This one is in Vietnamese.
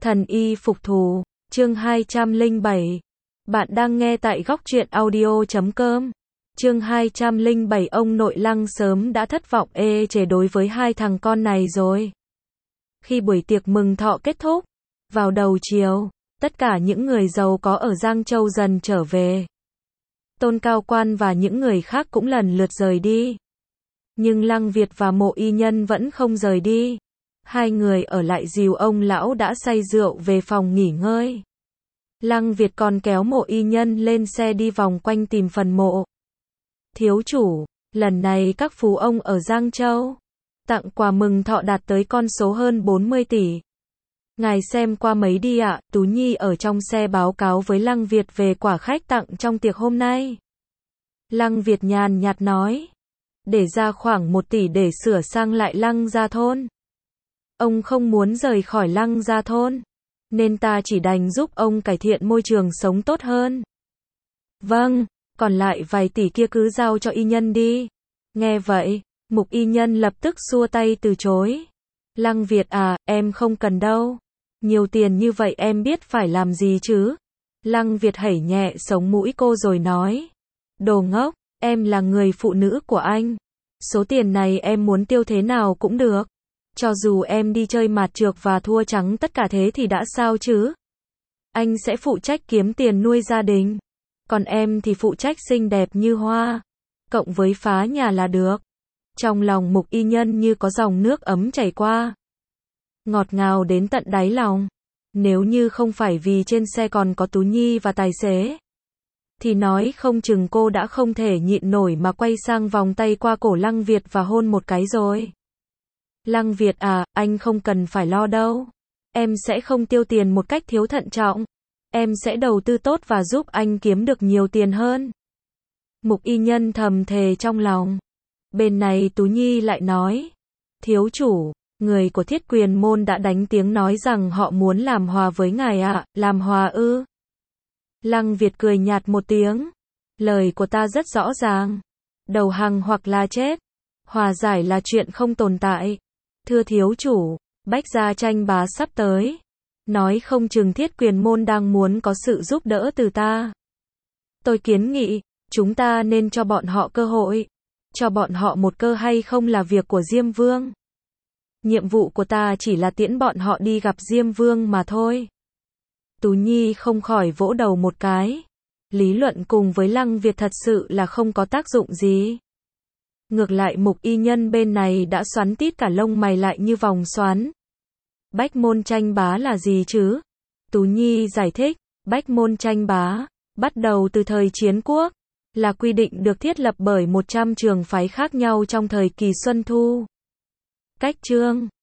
Thần y phục thù, chương 207. Bạn đang nghe tại góc truyện audio.com. Chương 207. Ông nội Lăng sớm đã thất vọng ê chề đối với hai thằng con này rồi. Khi buổi tiệc mừng thọ kết thúc, vào đầu chiều, tất cả những người giàu có ở Giang Châu dần trở về. Tôn Cao Quan và những người khác cũng lần lượt rời đi. Nhưng Lăng Việt và Mộ Y Nhân vẫn không rời đi. Hai người ở lại dìu ông lão đã say rượu về phòng nghỉ ngơi. Lăng Việt còn kéo Mộ Y Nhân lên xe đi vòng quanh tìm phần mộ. Thiếu chủ, lần này các phú ông ở Giang Châu tặng quà mừng thọ đạt tới con số hơn 40 tỷ. Ngài xem qua mấy đi ạ. Tú Nhi ở trong xe báo cáo với Lăng Việt về quả khách tặng trong tiệc hôm nay. Lăng Việt nhàn nhạt nói, để ra khoảng 1 tỷ để sửa sang lại Lăng Gia Thôn. Ông không muốn rời khỏi Lăng Gia Thôn, nên ta chỉ đành giúp ông cải thiện môi trường sống tốt hơn. Vâng, còn lại vài tỷ kia cứ giao cho Y Nhân đi. Nghe vậy, Mục Y Nhân lập tức xua tay từ chối. Lăng Việt à, em không cần đâu. Nhiều tiền như vậy em biết phải làm gì chứ? Lăng Việt hẩy nhẹ sống mũi cô rồi nói, đồ ngốc, em là người phụ nữ của anh. Số tiền này em muốn tiêu thế nào cũng được. Cho dù em đi chơi mạt trược và thua trắng tất cả thế thì đã sao chứ? Anh sẽ phụ trách kiếm tiền nuôi gia đình. Còn em thì phụ trách xinh đẹp như hoa, cộng với phá nhà là được. Trong lòng Mục Y Nhân như có dòng nước ấm chảy qua, ngọt ngào đến tận đáy lòng. Nếu như không phải vì trên xe còn có Tú Nhi và tài xế, thì nói không chừng cô đã không thể nhịn nổi mà quay sang vòng tay qua cổ Lăng Việt và hôn một cái rồi. Lăng Việt à, anh không cần phải lo đâu. Em sẽ không tiêu tiền một cách thiếu thận trọng. Em sẽ đầu tư tốt và giúp anh kiếm được nhiều tiền hơn. Mục Y Nhân thầm thề trong lòng. Bên này Tú Nhi lại nói, thiếu chủ, người của Thiết Quyền Môn đã đánh tiếng nói rằng họ muốn làm hòa với ngài ạ. Làm hòa ư? Lăng Việt cười nhạt một tiếng. Lời của ta rất rõ ràng. Đầu hàng hoặc là chết. Hòa giải là chuyện không tồn tại. Thưa thiếu chủ, Bách gia tranh bá sắp tới. Nói không chừng Thiết Quyền Môn đang muốn có sự giúp đỡ từ ta. Tôi kiến nghị, chúng ta nên cho bọn họ cơ hội. Cho bọn họ một cơ hay không là việc của Diêm Vương. Nhiệm vụ của ta chỉ là tiễn bọn họ đi gặp Diêm Vương mà thôi. Tú Nhi không khỏi vỗ đầu một cái. Lý luận cùng với Lăng Việt thật sự là không có tác dụng gì. Ngược lại Mục Y Nhân bên này đã xoắn tít cả lông mày lại như vòng xoắn. Bách môn tranh bá là gì chứ? Tú Nhi giải thích, Bách môn tranh bá, bắt đầu từ thời Chiến Quốc, là quy định được thiết lập bởi 100 trường phái khác nhau trong thời kỳ Xuân Thu. Cách chương